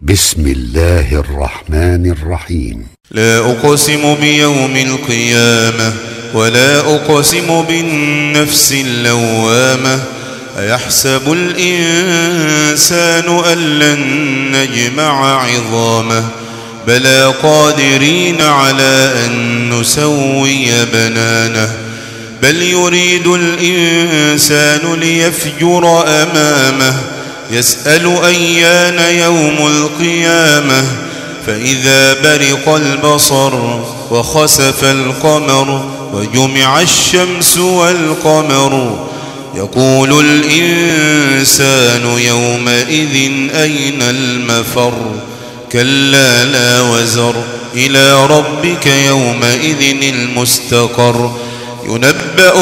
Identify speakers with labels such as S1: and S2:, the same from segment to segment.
S1: بسم الله الرحمن الرحيم.
S2: لا أقسم بيوم القيامة ولا أقسم بالنفس اللوامة. أيحسب الإنسان أن لن نجمع عظامه بلى قادرين على أن نسوي بنانه. بل يريد الإنسان ليفجر أمامه يسأل أيان يوم القيامة. فإذا برق البصر وخسف القمر وجمع الشمس والقمر يقول الإنسان يومئذ أين المفر. كلا لا وزر إلى ربك يومئذ المستقر. ينبأ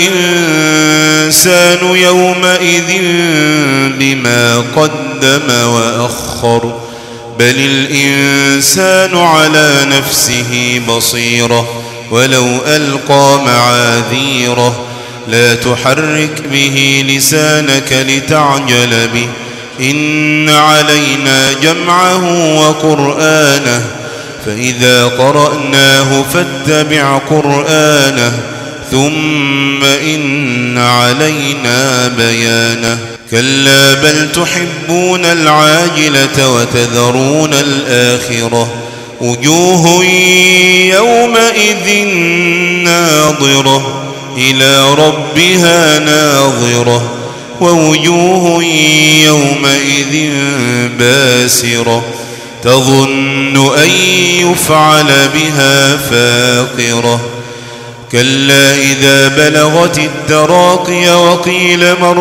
S2: الإنسان يومئذ بما قدم وأخر. بل الإنسان على نفسه بصيرة ولو ألقى معاذيره. لا تحرك به لسانك لتعجل به إن علينا جمعه وقرآنه. فإذا قرأناه فاتبع قرآنه ثم إن علينا بيانه. كلا بل تحبون العاجلة وتذرون الآخرة. وجوه يومئذ ناظرة إلى ربها ناظرة ووجوه يومئذ باسرة تظن أن يفعل بها فاقرة. كلا إذا بلغت التراقي وقيل من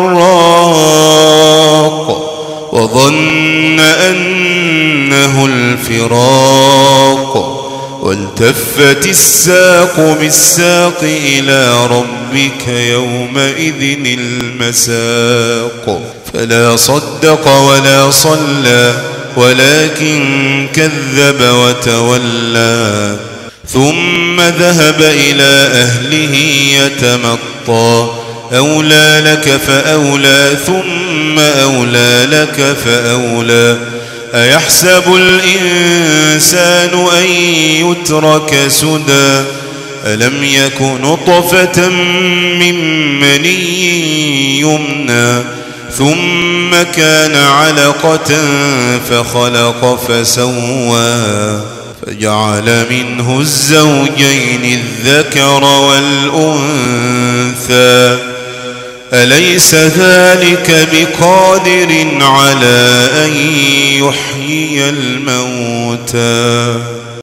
S2: راق وظن أنه الفراق والتفت الساق بالساق إلى ربك يومئذ المساق. فلا صدق ولا صلى ولكن كذب وتولى ثم ذهب إلى أهله يتمطى. أولى لك فأولى ثم أولى لك فأولى. أيحسب الإنسان أن يترك سدى. ألم يك نطفة من مني يمنى ثم كان علقة فخلق فسوى فجعل منه الزوجين الذكر والأنثى. أليس ذلك بقادر على أن يحيي الموتى.